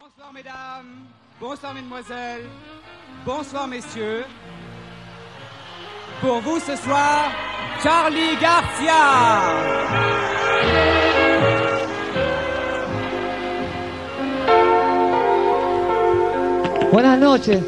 Bonsoir mesdames, bonsoir mesdemoiselles, bonsoir messieurs. Pour vous ce soir, Charly García. Buenas noches.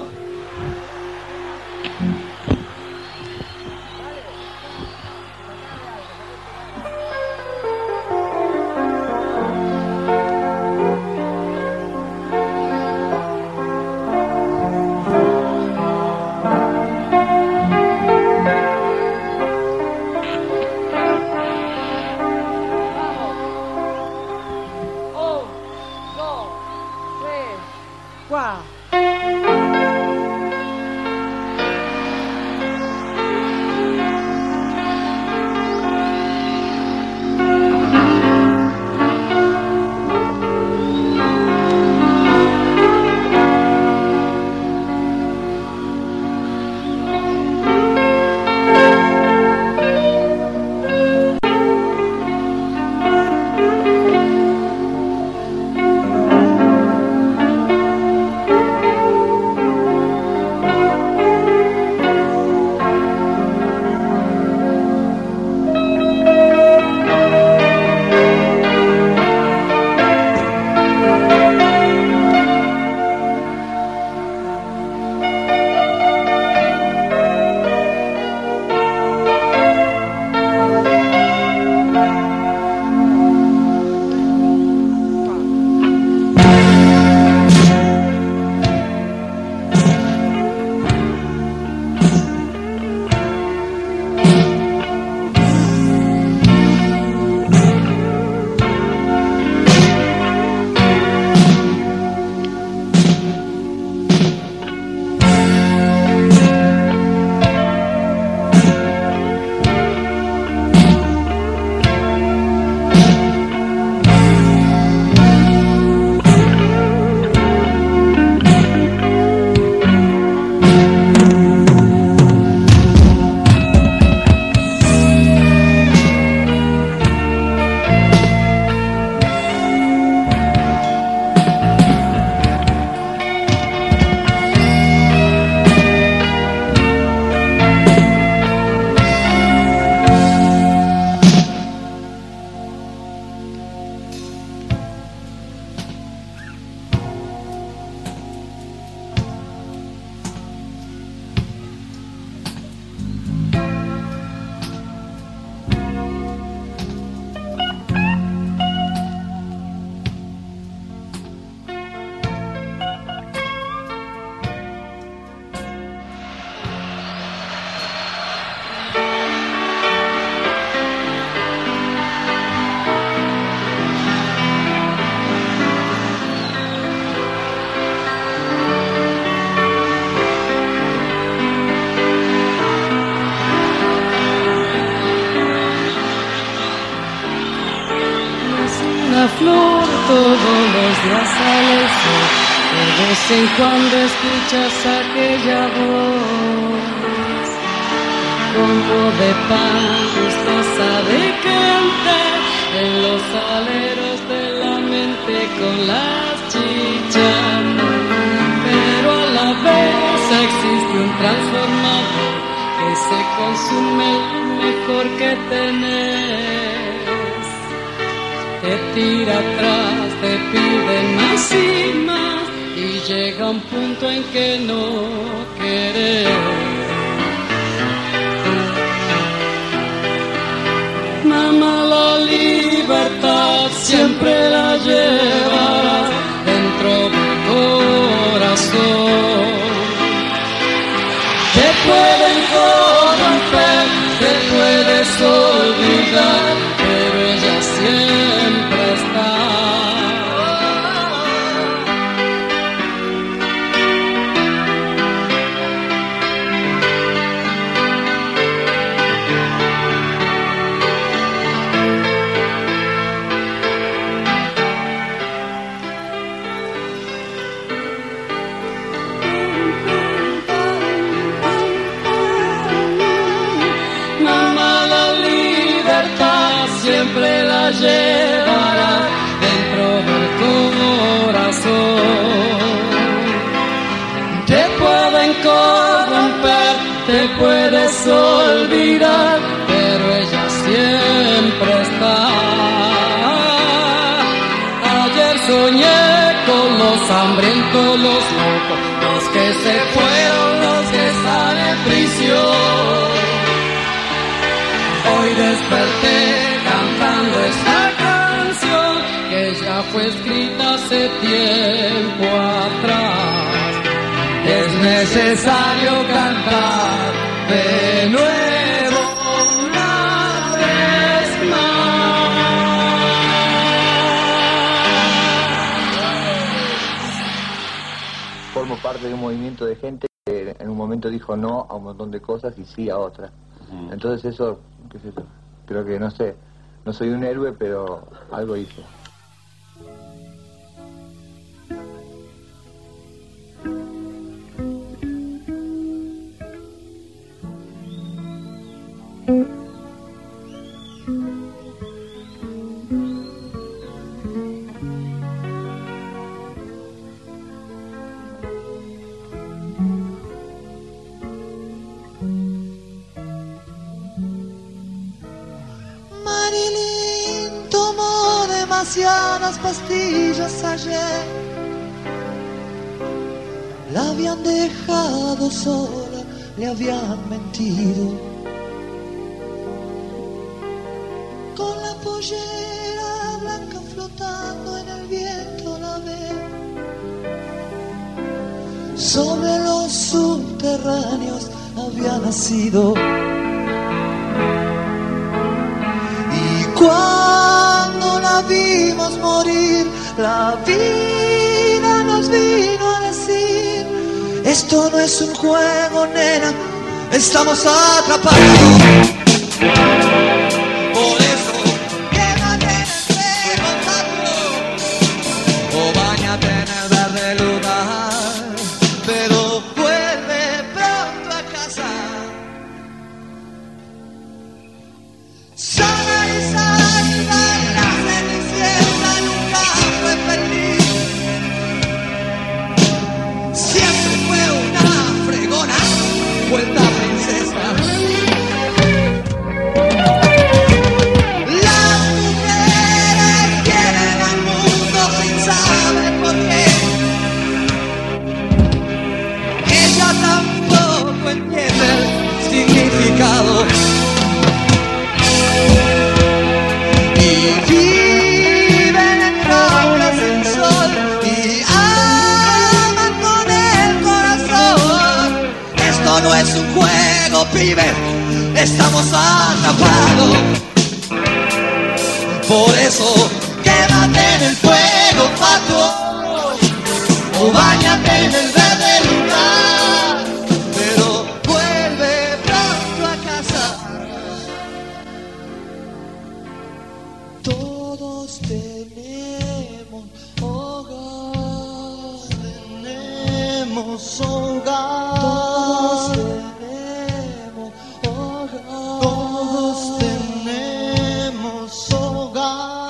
Flor todos los días sale el sol, de vez en cuando escuchas aquella voz como de pan gustosa de cantar en los aleros de la mente con las chichas, pero a la vez existe un transformador que se consume lo mejor que tenés. Te tira atrás, te pide más y más, y llega un punto en que no querés. Mamá, la libertad siempre la llevarás dentro del corazón. Te pueden corromper, te puedes olvidar, pero ella siempre está. Siempre la llevará dentro del corazón. puedes olvidar, pero ella siempre está. Ayer soñé con los hambrientos, los locos, los que se fueron, los que están en prisión. Hoy desperté cantando esta canción que ya fue escrita hace tiempo atrás. Es necesario cantar de nuevo una vez más. Formo parte de un movimiento de gente que en un momento dijo no a un montón de cosas y sí a otras. Entonces eso, qué sé yo, creo que no sé, no soy un héroe, pero algo hice. Marilyn tomó demasiadas pastillas ayer. La habían dejado sola, le habían mentido. Con la pollera blanca flotando en el viento la ve. Sobre los subterráneos había nacido. Cuando la vimos morir, la vida nos vino a decir: esto no es un juego, nena, estamos atrapados. Por eso, quédate en el contacto o báñate en el verde lugar, pero vuelve pronto a casa. Vuelta princesa. Las mujeres quieren al mundo sin saber por qué. Ella tampoco entiende el significado. Y viven en jaulas sin sol y aman con el corazón. Esto no es un juego, pibe, estamos atrapados. Por eso, quédate en el fuego, pato, o báñate en el verde lugar, pero vuelve pronto a casa. Todos tenemos hogar, tenemos hogar. Todos tenemos hogar. Todos tenemos hogar.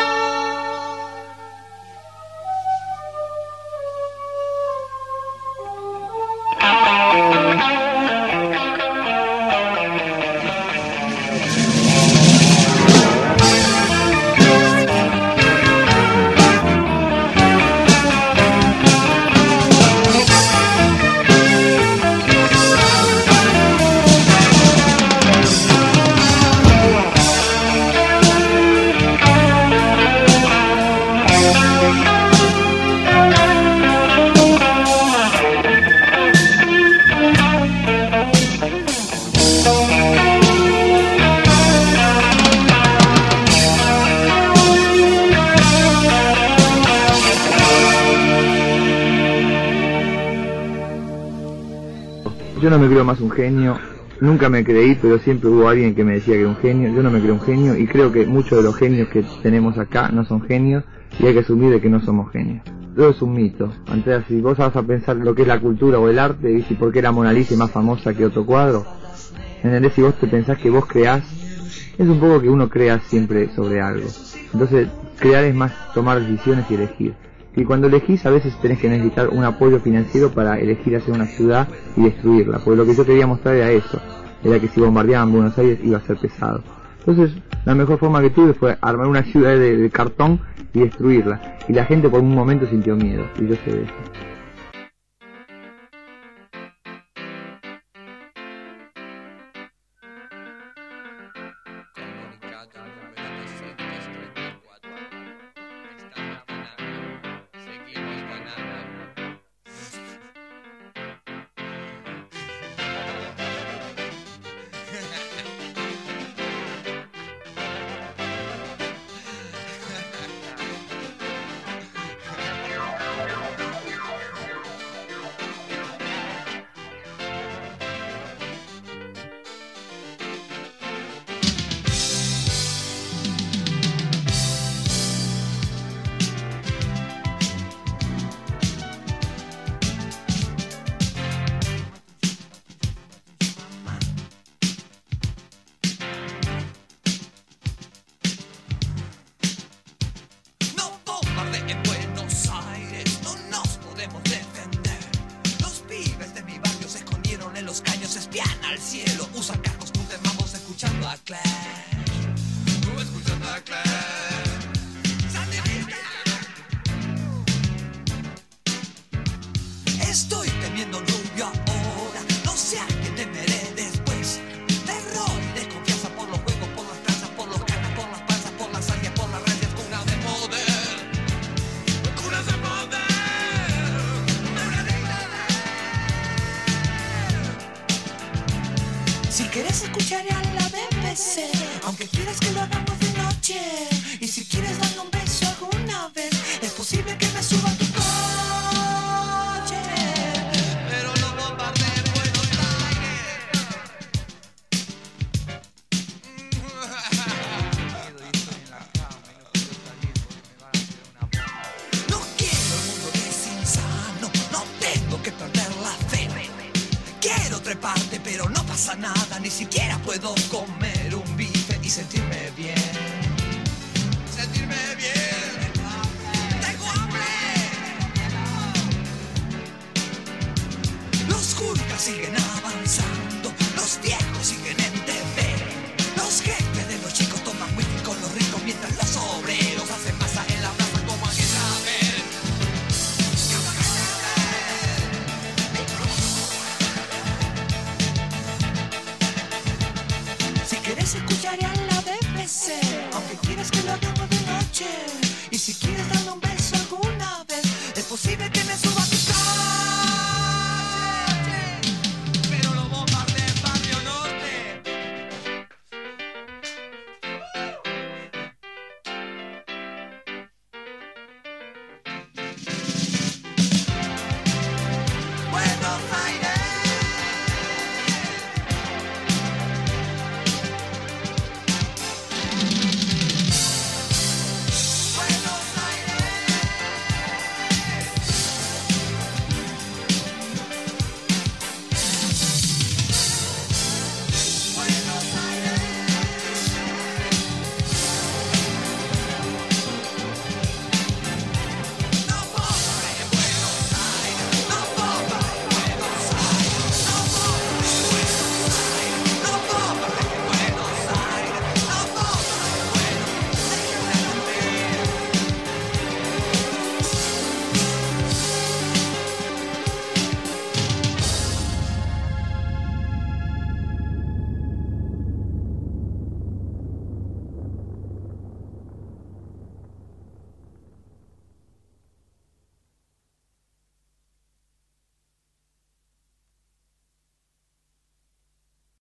Yo no me creo más un genio, nunca me creí, pero siempre hubo alguien que me decía que era un genio. Yo no me creo un genio y creo que muchos de los genios que tenemos acá no son genios y hay que asumir de que no somos genios. Todo es un mito. Antes, si vos vas a pensar lo que es la cultura o el arte, y si por qué la Mona Lisa es más famosa que otro cuadro, ¿entendés? Si vos te pensás que vos creás, es un poco que uno crea siempre sobre algo. Entonces, crear es más tomar decisiones y elegir. Y cuando elegís a veces tenés que necesitar un apoyo financiero para elegir hacer una ciudad y destruirla, porque lo que yo quería mostrar era eso, era que si bombardeaban Buenos Aires iba a ser pesado. Entonces la mejor forma que tuve fue armar una ciudad de cartón y destruirla, y la gente por un momento sintió miedo, y yo sé de eso. Estoy temiendo rubio ahora, no sé a qué temeré después. Terror y desconfianza por los juegos, por las tranzas, por los canas, por las panzas, por las áreas, por las rayas, cunas de poder. Cunas de poder. Si quieres escuchar a la BBC, aunque quieras que lo hagamos de noche. Y si quieres darle un beso alguna vez, es posible que me suba a tu coche. Pero no pasa nada, ni siquiera puedo comer un bife y sentirme bien. Sentirme bien. ¡Tengo hambre! Los Gurkhas siguen avanzando, los viejos siguen en TV. Los jefes de los chicos toman whisky con los ricos mientras los obreros hacen masa en la plaza como aquella vez. Escucharé a la BBC, aunque quieras que lo hagamos de noche. Y si quieres darle un beso alguna vez, es posible que me suba